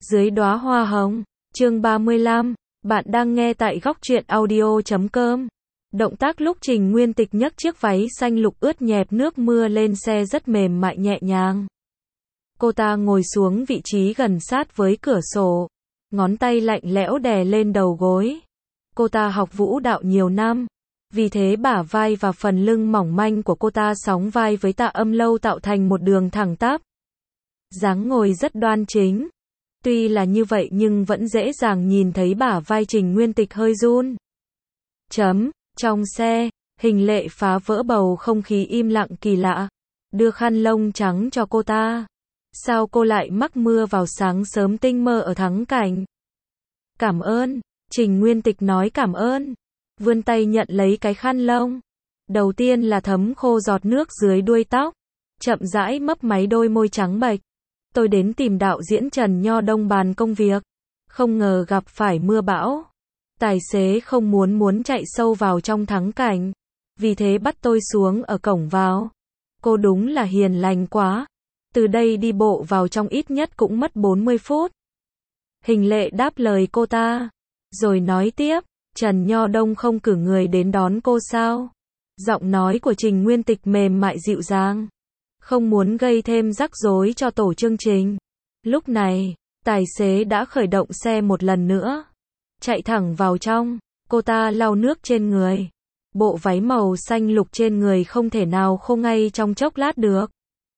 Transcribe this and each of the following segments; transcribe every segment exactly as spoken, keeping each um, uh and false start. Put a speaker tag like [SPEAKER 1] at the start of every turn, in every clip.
[SPEAKER 1] Dưới đóa hoa hồng, chương ba mươi lăm, bạn đang nghe tại góc truyện audio chấm com. Động tác lúc Trình Nguyên Tịch nhấc chiếc váy xanh lục ướt nhẹp nước mưa lên xe rất mềm mại nhẹ nhàng. Cô ta ngồi xuống vị trí gần sát với cửa sổ, ngón tay lạnh lẽo đè lên đầu gối. Cô ta học vũ đạo nhiều năm, vì thế bả vai và phần lưng mỏng manh của cô ta sóng vai với Tạ Âm Lâu tạo thành một đường thẳng tắp. Dáng ngồi rất đoan chính. Tuy là như vậy nhưng vẫn dễ dàng nhìn thấy bả vai Trình Nguyên Tịch hơi run. Chấm, trong xe, Hình Lệ phá vỡ bầu không khí im lặng kỳ lạ, đưa khăn lông trắng cho cô ta. Sao cô lại mắc mưa vào sáng sớm tinh mơ ở Thắng Cảnh? Cảm ơn, Trình Nguyên Tịch nói cảm ơn, vươn tay nhận lấy cái khăn lông. Đầu tiên là thấm khô giọt nước dưới đuôi tóc, chậm rãi mấp máy đôi môi trắng bệch. Tôi đến tìm đạo diễn Trần Nho Đông bàn công việc, không ngờ gặp phải mưa bão. Tài xế không muốn muốn chạy sâu vào trong Thắng Cảnh, vì thế bắt tôi xuống ở cổng vào. Cô đúng là hiền lành quá. Từ đây đi bộ vào trong ít nhất cũng mất bốn mươi phút. Hình Lệ đáp lời cô ta, rồi nói tiếp, Trần Nho Đông không cử người đến đón cô sao? Giọng nói của Trình Nguyên Tịch mềm mại dịu dàng, không muốn gây thêm rắc rối cho tổ chương trình. Lúc này, tài xế đã khởi động xe một lần nữa, chạy thẳng vào trong. Cô ta lau nước trên người. Bộ váy màu xanh lục trên người không thể nào khô ngay trong chốc lát được.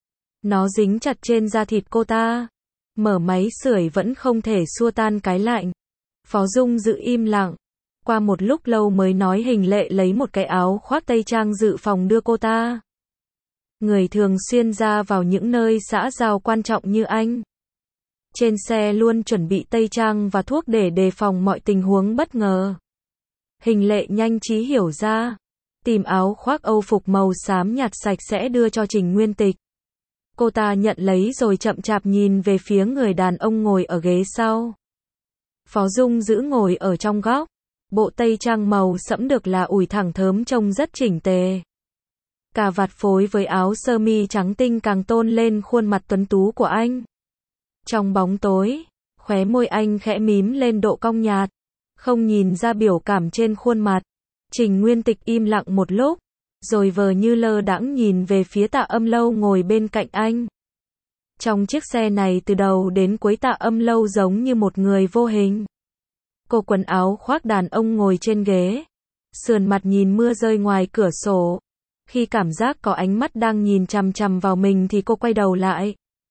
[SPEAKER 1] Nó dính chặt trên da thịt cô ta. Mở máy sưởi vẫn không thể xua tan cái lạnh. Phó Dung giữ im lặng. Qua một lúc lâu mới nói Hình Lệ lấy một cái áo khoác tây trang dự phòng đưa cô ta. Người thường xuyên ra vào những nơi xã giao quan trọng như anh. Trên xe luôn chuẩn bị tây trang và thuốc để đề phòng mọi tình huống bất ngờ. Hình Lệ nhanh trí hiểu ra. Tìm áo khoác Âu phục màu xám nhạt sạch sẽ đưa cho Trình Nguyên Tịch. Cô ta nhận lấy rồi chậm chạp nhìn về phía người đàn ông ngồi ở ghế sau. Phó Dung giữ ngồi ở trong góc. Bộ tây trang màu sẫm được là ủi thẳng thớm trông rất chỉnh tề. Cà vạt phối với áo sơ mi trắng tinh càng tôn lên khuôn mặt tuấn tú của anh. Trong bóng tối, khóe môi anh khẽ mím lên độ cong nhạt, không nhìn ra biểu cảm trên khuôn mặt. Trình Nguyên Tịch im lặng một lúc, rồi vờ như lơ đãng nhìn về phía Tạ Âm Lâu ngồi bên cạnh anh. Trong chiếc xe này từ đầu đến cuối Tạ Âm Lâu giống như một người vô hình. Cô quần áo khoác đàn ông ngồi trên ghế, sườn mặt nhìn mưa rơi ngoài cửa sổ. Khi cảm giác có ánh mắt đang nhìn chằm chằm vào mình thì cô quay đầu lại.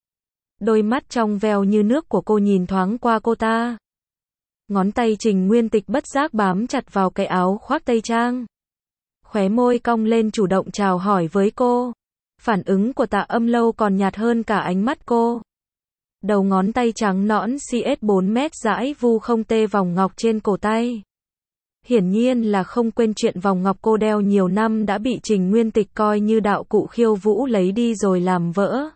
[SPEAKER 1] Đôi mắt trong veo như nước của cô nhìn thoáng qua cô ta. Ngón tay Trình Nguyên Tịch bất giác bám chặt vào cái áo khoác tây trang. Khóe môi cong lên chủ động chào hỏi với cô. Phản ứng của Tạ Âm Lâu còn nhạt hơn cả ánh mắt cô. Đầu ngón tay trắng nõn xê ét bốn mét dãi vu không tê vòng ngọc trên cổ tay. Hiển nhiên là không quên chuyện vòng ngọc cô đeo nhiều năm đã bị Trình Nguyên Tịch coi như đạo cụ khiêu vũ lấy đi rồi làm vỡ.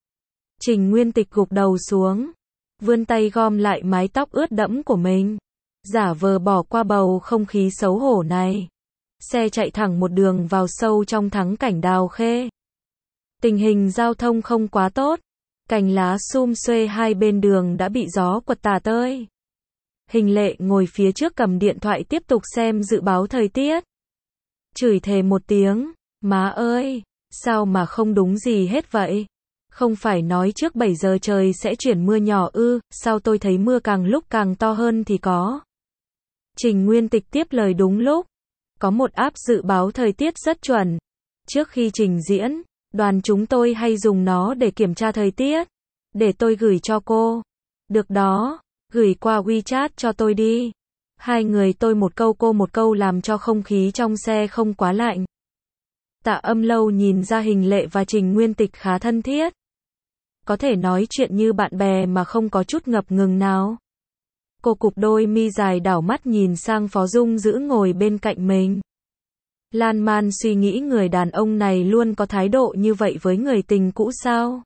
[SPEAKER 1] Trình Nguyên Tịch gục đầu xuống, vươn tay gom lại mái tóc ướt đẫm của mình, giả vờ bỏ qua bầu không khí xấu hổ này. Xe chạy thẳng một đường vào sâu trong Thắng Cảnh Đào Khê. Tình hình giao thông không quá tốt, cành lá sum xuê hai bên đường đã bị gió quật tả tơi. Hình Lệ ngồi phía trước cầm điện thoại tiếp tục xem dự báo thời tiết. Chửi thề một tiếng, má ơi, sao mà không đúng gì hết vậy? Không phải nói trước bảy giờ trời sẽ chuyển mưa nhỏ ư, sao tôi thấy mưa càng lúc càng to hơn thì có. Trình Nguyên Tịch tiếp lời đúng lúc. Có một app dự báo thời tiết rất chuẩn. Trước khi trình diễn, đoàn chúng tôi hay dùng nó để kiểm tra thời tiết. Để tôi gửi cho cô. Được đó, gửi qua WeChat cho tôi đi. Hai người tôi một câu cô một câu làm cho không khí trong xe không quá lạnh. Tạ Âm Lâu nhìn ra Hình Lệ và Trình Nguyên Tịch khá thân thiết. Có thể nói chuyện như bạn bè mà không có chút ngập ngừng nào. Cô cụp đôi mi dài đảo mắt nhìn sang Phó Dung giữ ngồi bên cạnh mình. Lan man suy nghĩ người đàn ông này luôn có thái độ như vậy với người tình cũ sao?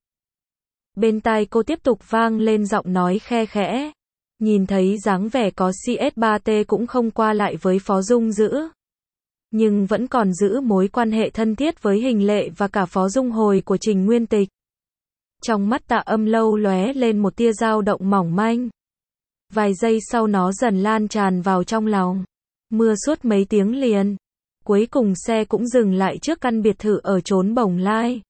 [SPEAKER 1] Bên tai cô tiếp tục vang lên giọng nói khe khẽ. Nhìn thấy dáng vẻ có xê ét ba tê cũng không qua lại với Phó Dung giữ. Nhưng vẫn còn giữ mối quan hệ thân thiết với Hình Lệ và cả Phó Dung Hồi của Trình Nguyên Tịch. Trong mắt Tạ Âm Lâu lóe lên một tia dao động mỏng manh. Vài giây sau nó dần lan tràn vào trong lòng. Mưa suốt mấy tiếng liền. Cuối cùng xe cũng dừng lại trước căn biệt thự ở chốn Bồng Lai.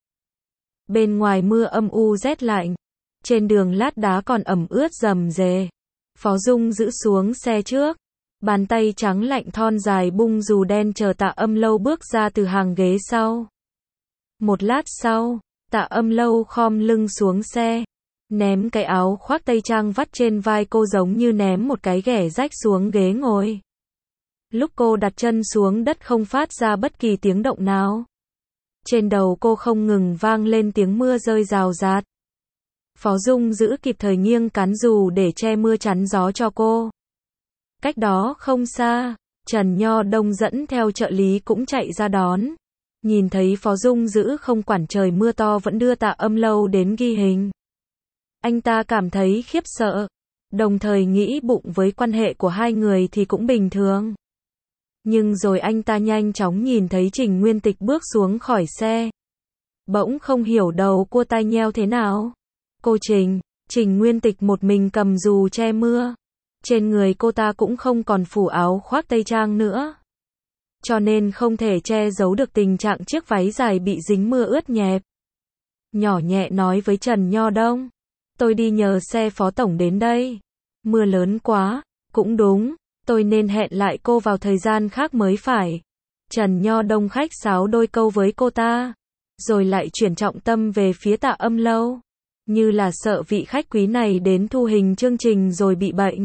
[SPEAKER 1] Bên ngoài mưa âm u rét lạnh. Trên đường lát đá còn ẩm ướt rầm rề. Phó Dung giữ xuống xe trước. Bàn tay trắng lạnh thon dài bung dù đen chờ Tạ Âm Lâu bước ra từ hàng ghế sau. Một lát sau, Tạ Âm Lâu khom lưng xuống xe. Ném cái áo khoác tây trang vắt trên vai cô giống như ném một cái ghẻ rách xuống ghế ngồi. Lúc cô đặt chân xuống đất không phát ra bất kỳ tiếng động nào. Trên đầu cô không ngừng vang lên tiếng mưa rơi rào rạt. Phó Dung giữ kịp thời nghiêng cán dù để che mưa chắn gió cho cô. Cách đó không xa, Trần Nho Đông dẫn theo trợ lý cũng chạy ra đón. Nhìn thấy Phó Dung giữ không quản trời mưa to vẫn đưa Tạ Âm Lâu đến ghi hình. Anh ta cảm thấy khiếp sợ, đồng thời nghĩ bụng với quan hệ của hai người thì cũng bình thường. Nhưng rồi anh ta nhanh chóng nhìn thấy Trình Nguyên Tịch bước xuống khỏi xe. Bỗng không hiểu đầu cô tai nheo thế nào. Cô Trình, Trình Nguyên Tịch một mình cầm dù che mưa. Trên người cô ta cũng không còn phủ áo khoác tây trang nữa. Cho nên không thể che giấu được tình trạng chiếc váy dài bị dính mưa ướt nhẹp. Nhỏ nhẹ nói với Trần Nho Đông. Tôi đi nhờ xe Phó Tổng đến đây. Mưa lớn quá, cũng đúng, tôi nên hẹn lại cô vào thời gian khác mới phải. Trần Nho Đông khách sáo đôi câu với cô ta. Rồi lại chuyển trọng tâm về phía Tạ Âm Lâu. Như là sợ vị khách quý này đến thu hình chương trình rồi bị bệnh.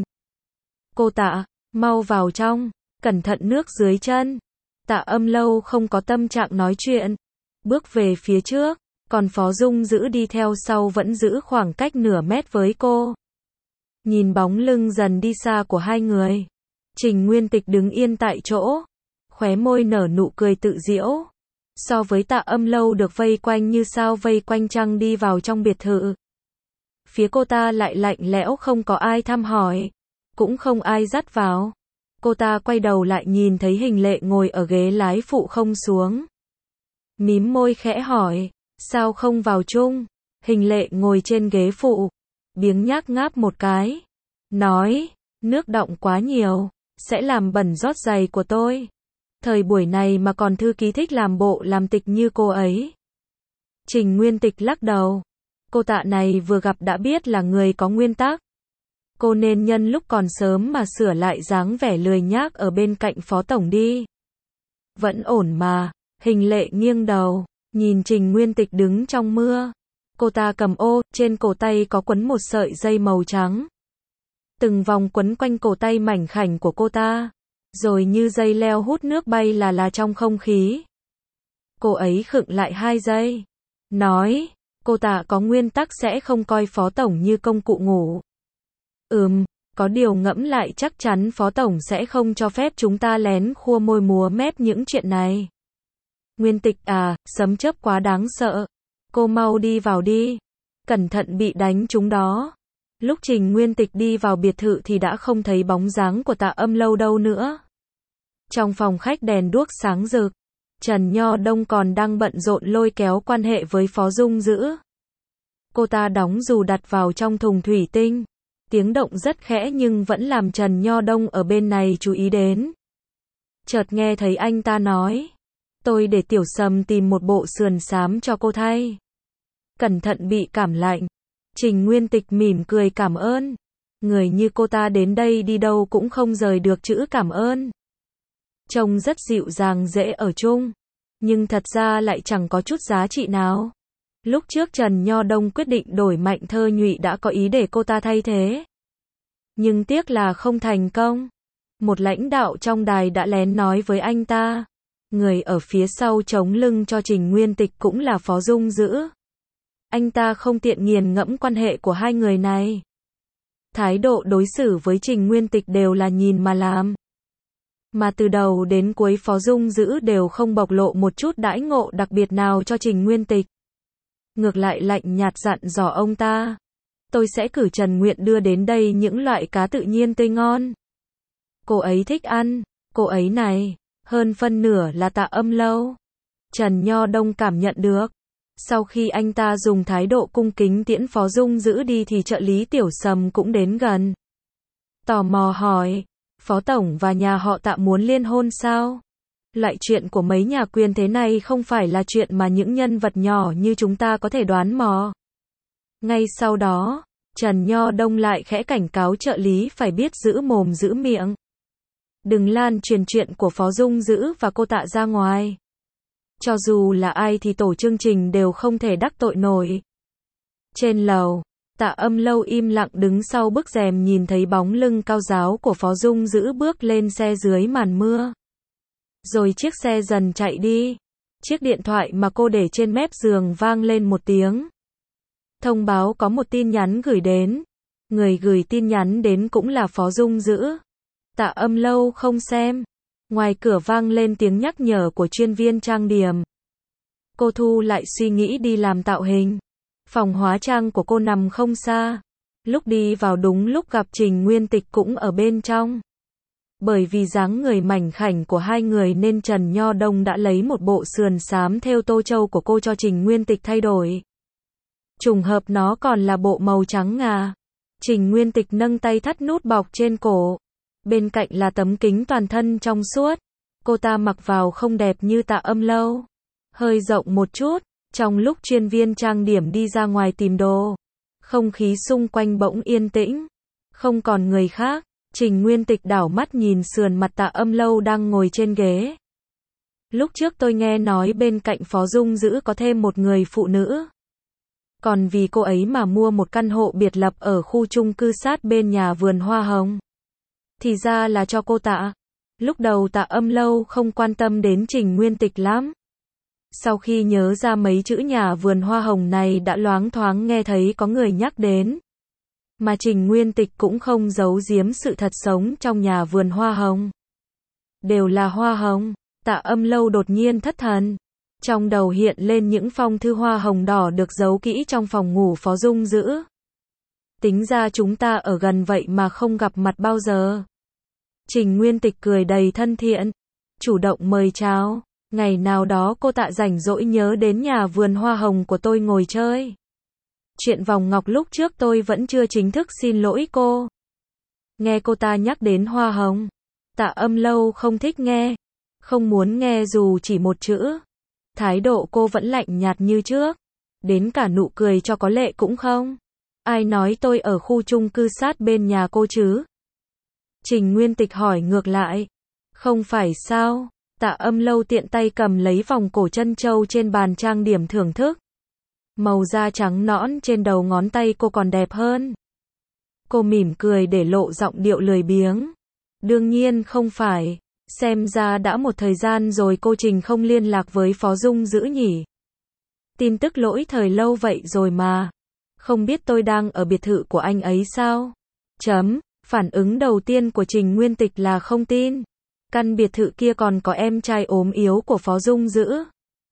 [SPEAKER 1] Cô Tạ, mau vào trong, cẩn thận nước dưới chân. Tạ Âm Lâu không có tâm trạng nói chuyện. Bước về phía trước, còn Phó Dung giữ đi theo sau vẫn giữ khoảng cách nửa mét với cô. Nhìn bóng lưng dần đi xa của hai người. Trình Nguyên Tịch đứng yên tại chỗ. Khóe môi nở nụ cười tự giễu. So với Tạ Âm Lâu được vây quanh như sao vây quanh trăng đi vào trong biệt thự. Phía cô ta lại lạnh lẽo không có ai thăm hỏi. Cũng không ai dắt vào. Cô ta quay đầu lại nhìn thấy Hình Lệ ngồi ở ghế lái phụ không xuống. Mím môi khẽ hỏi. Sao không vào chung? Hình Lệ ngồi trên ghế phụ. Biếng nhác ngáp một cái. Nói. Nước đọng quá nhiều. Sẽ làm bẩn rót giày của tôi. Thời buổi này mà còn thư ký thích làm bộ làm tịch như cô ấy. Trình Nguyên Tịch lắc đầu. Cô Tạ này vừa gặp đã biết là người có nguyên tắc. Cô nên nhân lúc còn sớm mà sửa lại dáng vẻ lười nhác ở bên cạnh Phó Tổng đi. Vẫn ổn mà. Hình Lệ nghiêng đầu, nhìn Trình Nguyên Tịch đứng trong mưa. Cô ta cầm ô, trên cổ tay có quấn một sợi dây màu trắng. Từng vòng quấn quanh cổ tay mảnh khảnh của cô ta. Rồi như dây leo hút nước bay là là trong không khí. Cô ấy khựng lại hai giây. Nói, cô Tạ có nguyên tắc sẽ không coi Phó Tổng như công cụ ngủ. Ừm, có điều ngẫm lại chắc chắn Phó Tổng sẽ không cho phép chúng ta lén khua môi múa mép những chuyện này. Nguyên Tịch à, sấm chớp quá đáng sợ. Cô mau đi vào đi. Cẩn thận bị đánh trúng đó. Lúc Trình Nguyên Tịch đi vào biệt thự thì đã không thấy bóng dáng của Tạ Âm Lâu đâu nữa. Trong phòng khách đèn đuốc sáng rực. Trần Nho Đông còn đang bận rộn lôi kéo quan hệ với Phó Dung giữ. Cô ta đóng dù đặt vào trong thùng thủy tinh. Tiếng động rất khẽ nhưng vẫn làm Trần Nho Đông ở bên này chú ý đến. Chợt nghe thấy anh ta nói. Tôi để Tiểu Sầm tìm một bộ sườn xám cho cô thay. Cẩn thận bị cảm lạnh. Trình Nguyên Tịch mỉm cười cảm ơn. Người như cô ta đến đây đi đâu cũng không rời được chữ cảm ơn. Trông rất dịu dàng dễ ở chung. Nhưng thật ra lại chẳng có chút giá trị nào. Lúc trước Trần Nho Đông quyết định đổi Mạnh Thơ Nhụy đã có ý để cô ta thay thế. Nhưng tiếc là không thành công. Một lãnh đạo trong đài đã lén nói với anh ta. Người ở phía sau chống lưng cho Trình Nguyên Tịch cũng là Phó Dung giữ. Anh ta không tiện nghiền ngẫm quan hệ của hai người này. Thái độ đối xử với Trình Nguyên Tịch đều là nhìn mà làm. Mà từ đầu đến cuối Phó Dung giữ đều không bộc lộ một chút đãi ngộ đặc biệt nào cho Trình Nguyên Tịch. Ngược lại lạnh nhạt dặn dò ông ta. Tôi sẽ cử Trần Nguyện đưa đến đây những loại cá tự nhiên tươi ngon. Cô ấy thích ăn, cô ấy này, hơn phân nửa là Tạ Âm Lâu. Trần Nho Đông cảm nhận được. Sau khi anh ta dùng thái độ cung kính tiễn Phó Dung giữ đi thì trợ lý Tiểu Sầm cũng đến gần. tò mò hỏi, Phó Tổng và nhà họ Tạ muốn liên hôn sao? Loại chuyện của mấy nhà quyền thế này không phải là chuyện mà những nhân vật nhỏ như chúng ta có thể đoán mò. Ngay sau đó, Trần Nho Đông lại khẽ cảnh cáo trợ lý phải biết giữ mồm giữ miệng. Đừng lan truyền chuyện của Phó Dung Dữ và cô Tạ ra ngoài. Cho dù là ai thì tổ chương trình đều không thể đắc tội nổi. Trên lầu, Tạ Âm Lâu im lặng đứng sau bức rèm nhìn thấy bóng lưng cao ráo của Phó Dung Dữ bước lên xe dưới màn mưa. Rồi chiếc xe dần chạy đi. Chiếc điện thoại mà cô để trên mép giường vang lên một tiếng. Thông báo có một tin nhắn gửi đến. Người gửi tin nhắn đến cũng là Phó Dung Dữ. Tạ Âm Lâu không xem. Ngoài cửa vang lên tiếng nhắc nhở của chuyên viên trang điểm. Cô thu lại suy nghĩ đi làm tạo hình. Phòng hóa trang của cô nằm không xa. Lúc đi vào đúng lúc gặp Trình Nguyên Tịch cũng ở bên trong. Bởi vì dáng người mảnh khảnh của hai người nên Trần Nho Đông đã lấy một bộ sườn xám thêu tô châu của cô cho Trình Nguyên Tịch thay đổi. Trùng hợp nó còn là bộ màu trắng ngà. Trình Nguyên Tịch nâng tay thắt nút bọc trên cổ. Bên cạnh là tấm kính toàn thân trong suốt. Cô ta mặc vào không đẹp như Tạ Âm Lâu. Hơi rộng một chút. Trong lúc chuyên viên trang điểm đi ra ngoài tìm đồ, không khí xung quanh bỗng yên tĩnh. Không còn người khác. Trình Nguyên Tịch đảo mắt nhìn sườn mặt Tạ Âm Lâu đang ngồi trên ghế. Lúc trước tôi nghe nói bên cạnh Phó Dung Dữ có thêm một người phụ nữ. Còn vì cô ấy mà mua một căn hộ biệt lập ở khu chung cư sát bên nhà vườn hoa hồng. Thì ra là cho cô Tạ. Lúc đầu Tạ Âm Lâu không quan tâm đến Trình Nguyên Tịch lắm. Sau khi nhớ ra mấy chữ nhà vườn hoa hồng này đã loáng thoáng nghe thấy có người nhắc đến. Mà Trình Nguyên Tịch cũng không giấu giếm sự thật sống trong nhà vườn hoa hồng. Đều là hoa hồng. Tạ Âm Lâu đột nhiên thất thần. Trong đầu hiện lên những phong thư hoa hồng đỏ được giấu kỹ trong phòng ngủ Phó Dung Dữ. Tính ra chúng ta ở gần vậy mà không gặp mặt bao giờ. Trình Nguyên Tịch cười đầy thân thiện. Chủ động mời chào. Ngày nào đó cô Tạ rảnh rỗi nhớ đến nhà vườn hoa hồng của tôi ngồi chơi. Chuyện vòng ngọc lúc trước tôi vẫn chưa chính thức xin lỗi cô. Nghe cô ta nhắc đến hoa hồng. Tạ Âm Lâu không thích nghe. Không muốn nghe dù chỉ một chữ. Thái độ cô vẫn lạnh nhạt như trước. Đến cả nụ cười cho có lệ cũng không. Ai nói tôi ở khu chung cư sát bên nhà cô chứ? Trình Nguyên Tịch hỏi ngược lại. Không phải sao? Tạ Âm Lâu tiện tay cầm lấy vòng cổ trân châu trên bàn trang điểm thưởng thức. Màu da trắng nõn trên đầu ngón tay cô còn đẹp hơn. Cô mỉm cười để lộ giọng điệu lười biếng. Đương nhiên không phải. Xem ra đã một thời gian rồi cô Trình không liên lạc với Phó Dung Dữ nhỉ. Tin tức lỗi thời lâu vậy rồi mà. Không biết tôi đang ở biệt thự của anh ấy sao? Chấm. Phản ứng đầu tiên của Trình Nguyên Tịch là không tin. Căn biệt thự kia còn có em trai ốm yếu của Phó Dung Dữ.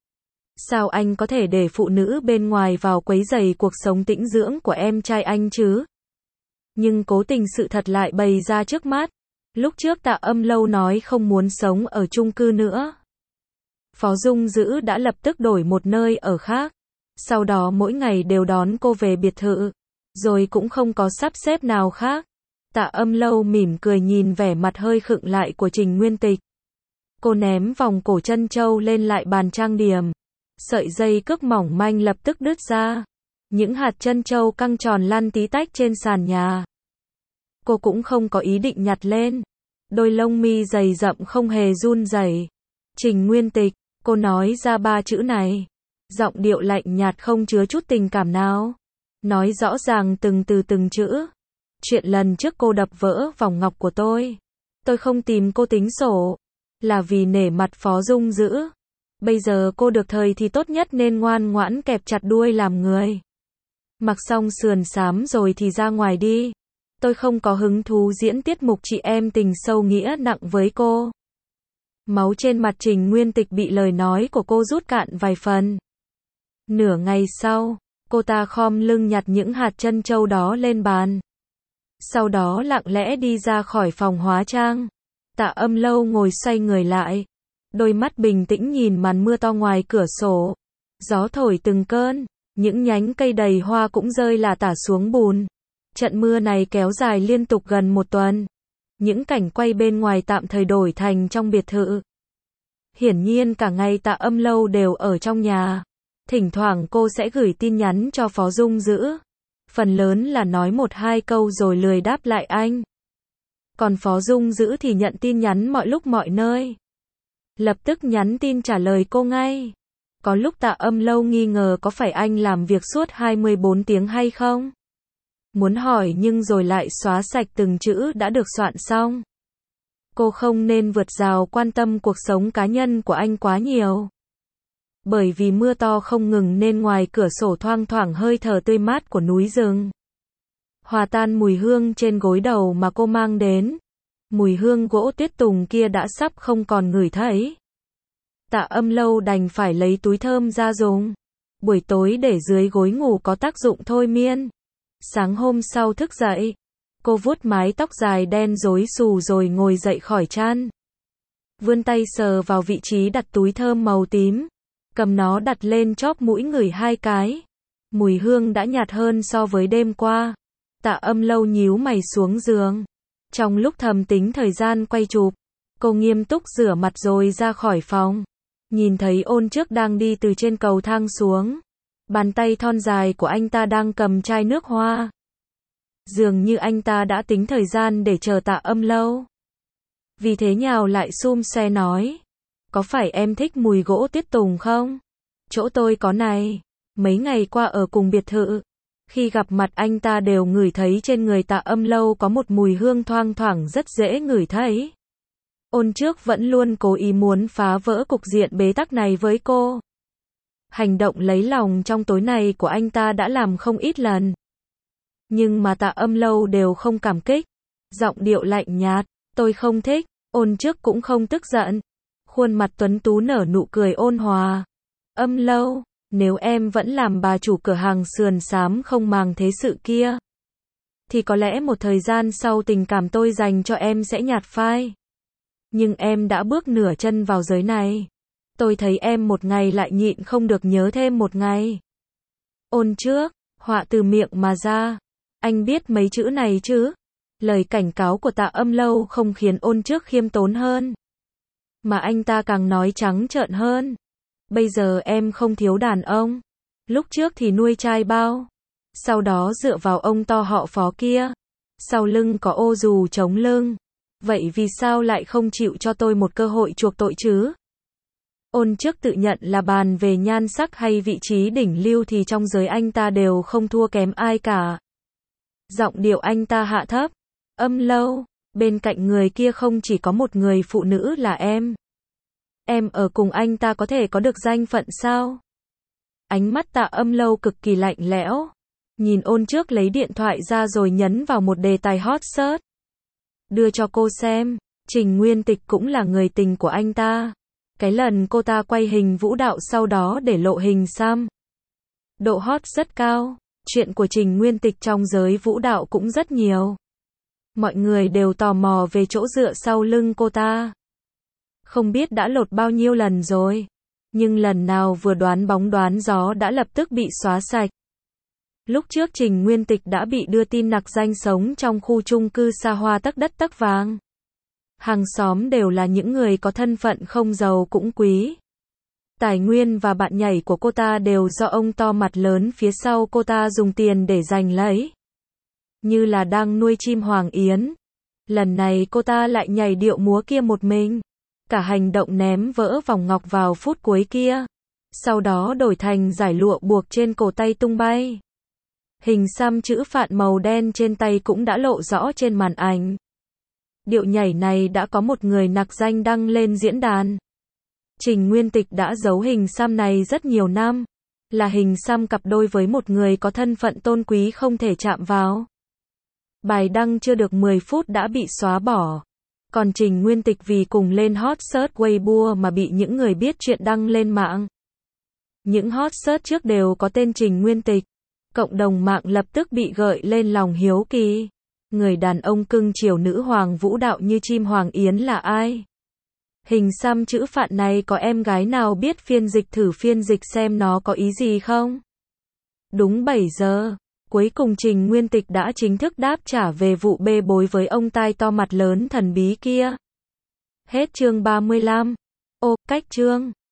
[SPEAKER 1] Sao anh có thể để phụ nữ bên ngoài vào quấy rầy cuộc sống tĩnh dưỡng của em trai anh chứ? Nhưng cố tình sự thật lại bày ra trước mắt. Lúc trước Tạ Âm Lâu nói không muốn sống ở chung cư nữa. Phó Dung Dữ đã lập tức đổi một nơi ở khác. Sau đó mỗi ngày đều đón cô về biệt thự. Rồi cũng không có sắp xếp nào khác. Tạ Âm Lâu mỉm cười nhìn vẻ mặt hơi khựng lại của Trình Nguyên Tịch. Cô ném vòng cổ trân châu lên lại bàn trang điểm. Sợi dây cước mỏng manh lập tức đứt ra. Những hạt trân châu căng tròn lăn tí tách trên sàn nhà. Cô cũng không có ý định nhặt lên. Đôi lông mi dày rậm không hề run rẩy. Trình Nguyên Tịch, cô nói ra ba chữ này. Giọng điệu lạnh nhạt không chứa chút tình cảm nào. Nói rõ ràng từng từ từng chữ. Chuyện lần trước cô đập vỡ vòng ngọc của tôi. Tôi không tìm cô tính sổ. Là vì nể mặt Phó Dung Dữ. Bây giờ cô được thời thì tốt nhất nên ngoan ngoãn kẹp chặt đuôi làm người. Mặc xong sườn xám rồi thì ra ngoài đi. Tôi không có hứng thú diễn tiết mục chị em tình sâu nghĩa nặng với cô. Máu trên mặt Trình Nguyên Tịch bị lời nói của cô rút cạn vài phần. Nửa ngày sau, cô ta khom lưng nhặt những hạt trân châu đó lên bàn. Sau đó lặng lẽ đi ra khỏi phòng hóa trang. Tạ Âm Lâu ngồi xoay người lại. Đôi mắt bình tĩnh nhìn màn mưa to ngoài cửa sổ. Gió thổi từng cơn. Những nhánh cây đầy hoa cũng rơi lả tả xuống bùn. Trận mưa này kéo dài liên tục gần một tuần. Những cảnh quay bên ngoài tạm thời đổi thành trong biệt thự. Hiển nhiên cả ngày Tạ Âm Lâu đều ở trong nhà. Thỉnh thoảng cô sẽ gửi tin nhắn cho Phó Dung Dữ. Phần lớn là nói một hai câu rồi lười đáp lại anh. Còn Phó Dung Dữ thì nhận tin nhắn mọi lúc mọi nơi. Lập tức nhắn tin trả lời cô ngay. Có lúc Tạ Âm Lâu nghi ngờ có phải anh làm việc suốt hai mươi bốn tiếng hay không? Muốn hỏi nhưng rồi lại xóa sạch từng chữ đã được soạn xong. Cô không nên vượt rào quan tâm cuộc sống cá nhân của anh quá nhiều. Bởi vì mưa to không ngừng nên ngoài cửa sổ thoang thoảng hơi thở tươi mát của núi rừng. Hòa tan mùi hương trên gối đầu mà cô mang đến. Mùi hương gỗ tuyết tùng kia đã sắp không còn ngửi thấy. Tạ Âm Lâu đành phải lấy túi thơm ra dùng. Buổi tối để dưới gối ngủ có tác dụng thôi miên. Sáng hôm sau thức dậy, cô vuốt mái tóc dài đen rối xù rồi ngồi dậy khỏi chăn. Vươn tay sờ vào vị trí đặt túi thơm màu tím. Cầm nó đặt lên chóp mũi ngửi hai cái. Mùi hương đã nhạt hơn so với đêm qua. Tạ Âm Lâu nhíu mày xuống giường. Trong lúc thầm tính thời gian quay chụp, cô nghiêm túc rửa mặt rồi ra khỏi phòng. Nhìn thấy Ôn Trước đang đi từ trên cầu thang xuống. Bàn tay thon dài của anh ta đang cầm chai nước hoa. Dường như anh ta đã tính thời gian để chờ Tạ Âm Lâu. Vì thế nhào lại xum xe nói. Có phải em thích mùi gỗ tuyết tùng không? Chỗ tôi có này. Mấy ngày qua ở cùng biệt thự. Khi gặp mặt anh ta đều ngửi thấy trên người Tạ Âm Lâu có một mùi hương thoang thoảng rất dễ ngửi thấy. Ôn Trước vẫn luôn cố ý muốn phá vỡ cục diện bế tắc này với cô. Hành động lấy lòng trong tối này của anh ta đã làm không ít lần. Nhưng mà Tạ Âm Lâu đều không cảm kích. Giọng điệu lạnh nhạt, tôi không thích. Ôn Trước cũng không tức giận. Khuôn mặt tuấn tú nở nụ cười ôn hòa. Âm Lâu, nếu em vẫn làm bà chủ cửa hàng sườn xám không màng thế sự kia, thì có lẽ một thời gian sau tình cảm tôi dành cho em sẽ nhạt phai. Nhưng em đã bước nửa chân vào giới này. Tôi thấy em một ngày lại nhịn không được nhớ thêm một ngày. Ôn Trước, họa từ miệng mà ra. Anh biết mấy chữ này chứ? Lời cảnh cáo của Tạ Âm Lâu không khiến Ôn Trước khiêm tốn hơn. Mà anh ta càng nói trắng trợn hơn. Bây giờ em không thiếu đàn ông. Lúc trước thì nuôi trai bao. Sau đó dựa vào ông to họ Phó kia. Sau lưng có ô dù chống lưng. Vậy vì sao lại không chịu cho tôi một cơ hội chuộc tội chứ? Ôn Trước tự nhận là bàn về nhan sắc hay vị trí đỉnh lưu thì trong giới anh ta đều không thua kém ai cả. Giọng điệu anh ta hạ thấp. Âm Lâu, bên cạnh người kia không chỉ có một người phụ nữ là em. Em ở cùng anh ta có thể có được danh phận sao? Ánh mắt Tạ Âm Lâu cực kỳ lạnh lẽo. Nhìn Ôn Trước lấy điện thoại ra rồi nhấn vào một đề tài hot search. Đưa cho cô xem. Trình Nguyên Tịch cũng là người tình của anh ta. Cái lần cô ta quay hình vũ đạo sau đó để lộ hình xăm. Độ hot rất cao. Chuyện của Trình Nguyên Tịch trong giới vũ đạo cũng rất nhiều. Mọi người đều tò mò về chỗ dựa sau lưng cô ta. Không biết đã lột bao nhiêu lần rồi. Nhưng lần nào vừa đoán bóng đoán gió đã lập tức bị xóa sạch. Lúc trước Trình Nguyên Tịch đã bị đưa tin nặc danh sống trong khu chung cư xa hoa tấc đất tấc vàng. Hàng xóm đều là những người có thân phận không giàu cũng quý. Tài nguyên và bạn nhảy của cô ta đều do ông to mặt lớn phía sau cô ta dùng tiền để giành lấy. Như là đang nuôi chim hoàng yến. Lần này cô ta lại nhảy điệu múa kia một mình. Cả hành động ném vỡ vòng ngọc vào phút cuối kia. Sau đó đổi thành giải lụa buộc trên cổ tay tung bay. Hình xăm chữ phạn màu đen trên tay cũng đã lộ rõ trên màn ảnh. Điệu nhảy này đã có một người nặc danh đăng lên diễn đàn. Trình Nguyên Tịch đã giấu hình xăm này rất nhiều năm. Là hình xăm cặp đôi với một người có thân phận tôn quý không thể chạm vào. Bài đăng chưa được mười phút đã bị xóa bỏ. Còn Trình Nguyên Tịch vì cùng lên hot search Weibo mà bị những người biết chuyện đăng lên mạng. Những hot search trước đều có tên Trình Nguyên Tịch. Cộng đồng mạng lập tức bị gợi lên lòng hiếu kỳ. Người đàn ông cưng chiều nữ hoàng vũ đạo như chim hoàng yến là ai? Hình xăm chữ phạn này có em gái nào biết phiên dịch thử phiên dịch xem nó có ý gì không? Đúng bảy giờ. Cuối cùng Trình Nguyên Tịch đã chính thức đáp trả về vụ bê bối với ông tai to mặt lớn thần bí kia. Hết chương ba mươi lăm. Ô, cách chương